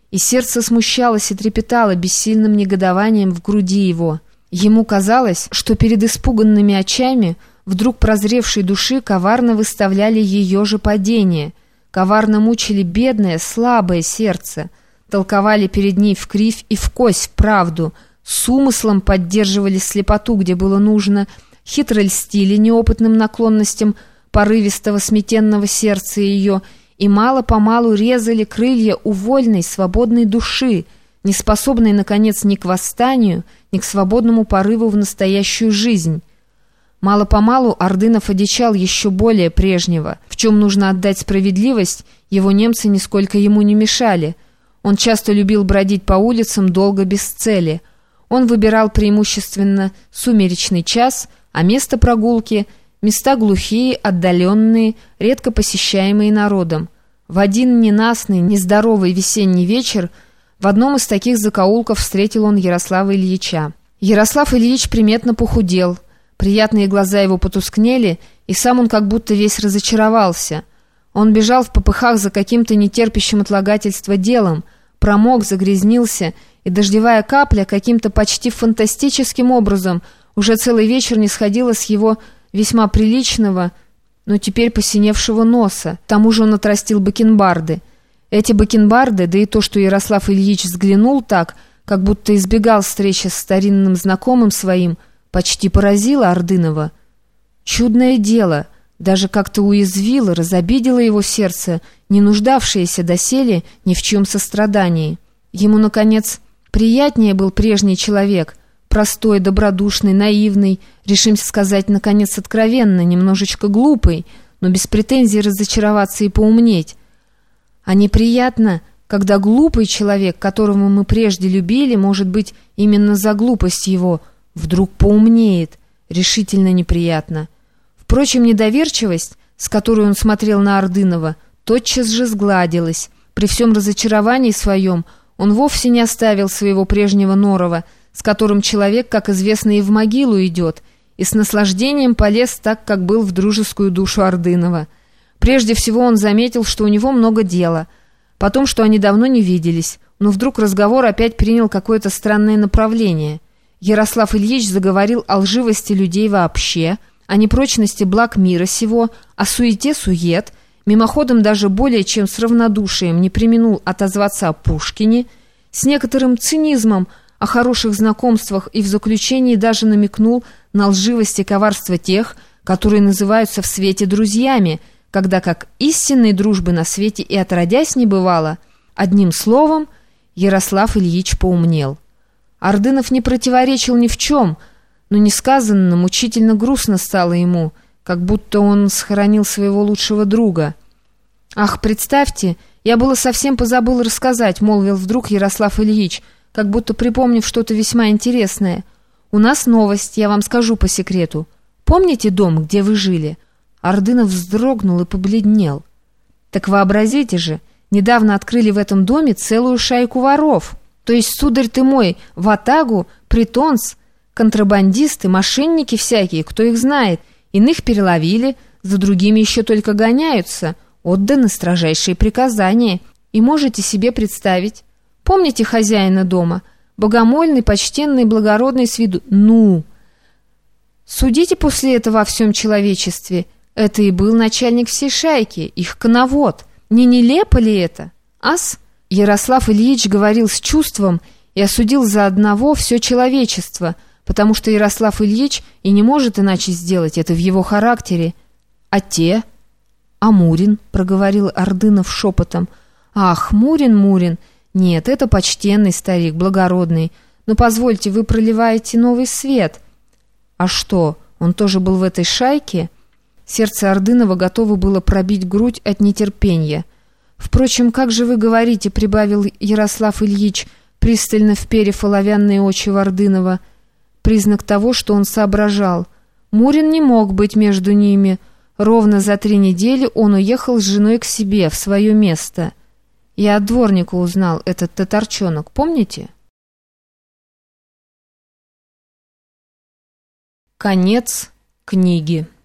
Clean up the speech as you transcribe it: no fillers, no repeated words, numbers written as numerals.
и сердце смущалось и трепетало бессильным негодованием в груди его. Ему казалось, что перед испуганными очами вдруг прозревшей души коварно выставляли ее же падение, коварно мучили бедное, слабое сердце, толковали перед ней вкривь и вкось правду, с умыслом поддерживали слепоту, где было нужно, хитро льстили неопытным наклонностям порывистого сметенного сердца ее и мало-помалу резали крылья у вольной, свободной души, не способной, наконец, ни к восстанию, ни к свободному порыву в настоящую жизнь. Мало-помалу Ордынов одичал еще более прежнего. В чем нужно отдать справедливость, его немцы нисколько ему не мешали. Он часто любил бродить по улицам долго без цели. Он выбирал преимущественно сумеречный час, а место прогулки — места глухие, отдаленные, редко посещаемые народом. В один ненастный, нездоровый весенний вечер в одном из таких закоулков встретил он Ярослава Ильича. Ярослав Ильич приметно похудел, приятные глаза его потускнели, и сам он как будто весь разочаровался. Он бежал в попыхах за каким-то нетерпящим отлагательства делом, промок, загрязнился, и дождевая капля каким-то почти фантастическим образом уже целый вечер не сходила с его весьма приличного, но теперь посиневшего носа. К тому же он отрастил бакенбарды. Эти бакенбарды, да и то, что Ярослав Ильич взглянул так, как будто избегал встречи с старинным знакомым своим, почти поразило Ордынова. Чудное дело, даже как-то уязвило, разобидело его сердце, не нуждавшееся доселе ни в чьем сострадании. Ему, наконец, приятнее был прежний человек, простой, добродушный, наивный, решимся сказать, наконец, откровенно, немножечко глупый, но без претензий разочароваться и поумнеть. А неприятно, когда глупый человек, которого мы прежде любили, может быть, именно за глупость его, вдруг поумнеет, решительно неприятно. Впрочем, недоверчивость, с которой он смотрел на Ордынова, тотчас же сгладилась. При всем разочаровании своем он вовсе не оставил своего прежнего норова, с которым человек, как известно, и в могилу идет, и с наслаждением полез так, как был в дружескую душу Ордынова. Прежде всего он заметил, что у него много дела, потом, что они давно не виделись, но вдруг разговор опять принял какое-то странное направление. Ярослав Ильич заговорил о лживости людей вообще, о непрочности благ мира сего, о суете-сует, мимоходом даже более чем с равнодушием не преминул отозваться о Пушкине, с некоторым цинизмом о хороших знакомствах и в заключении даже намекнул на лживость и коварство тех, которые называются в свете друзьями, когда как истинной дружбы на свете и отродясь не бывало. Одним словом, Ярослав Ильич поумнел. Ордынов не противоречил ни в чем, но несказанно, мучительно грустно стало ему, как будто он схоронил своего лучшего друга. «Ах, представьте, я было совсем позабыл рассказать», — молвил вдруг Ярослав Ильич, как будто припомнив что-то весьма интересное. «У нас новость, я вам скажу по секрету. Помните дом, где вы жили?» Ордынов вздрогнул и побледнел. «Так вообразите же, недавно открыли в этом доме целую шайку воров. То есть, сударь ты мой, ватагу, притонс, контрабандисты, мошенники всякие, кто их знает. Иных переловили, за другими еще только гоняются. Отданы строжайшие приказания. И можете себе представить. Помните хозяина дома? Богомольный, почтенный, благородный с виду. Ну! Судите после этого о всем человечестве. Это и был начальник всей шайки, их коновод. Не нелепо ли это? Ас?» Ярослав Ильич говорил с чувством и осудил за одного все человечество, потому что Ярослав Ильич и не может иначе сделать, это в его характере. «А те?» «А Мурин?» — проговорил Ордынов шепотом. «Ах, Мурин. Нет, это почтенный старик, благородный. Но позвольте, вы проливаете новый свет». «А что, он тоже был в этой шайке?» Сердце Ордынова готово было пробить грудь от нетерпения. «Впрочем, как же вы говорите?» — прибавил Ярослав Ильич, пристально вперев оловянные очи в Ордынова. Признак того, что он соображал. Мурин не мог быть между ними. Ровно за 3 недели он уехал с женой к себе, в свое место. Я от дворника узнал этот татарчонок, помните? Конец книги.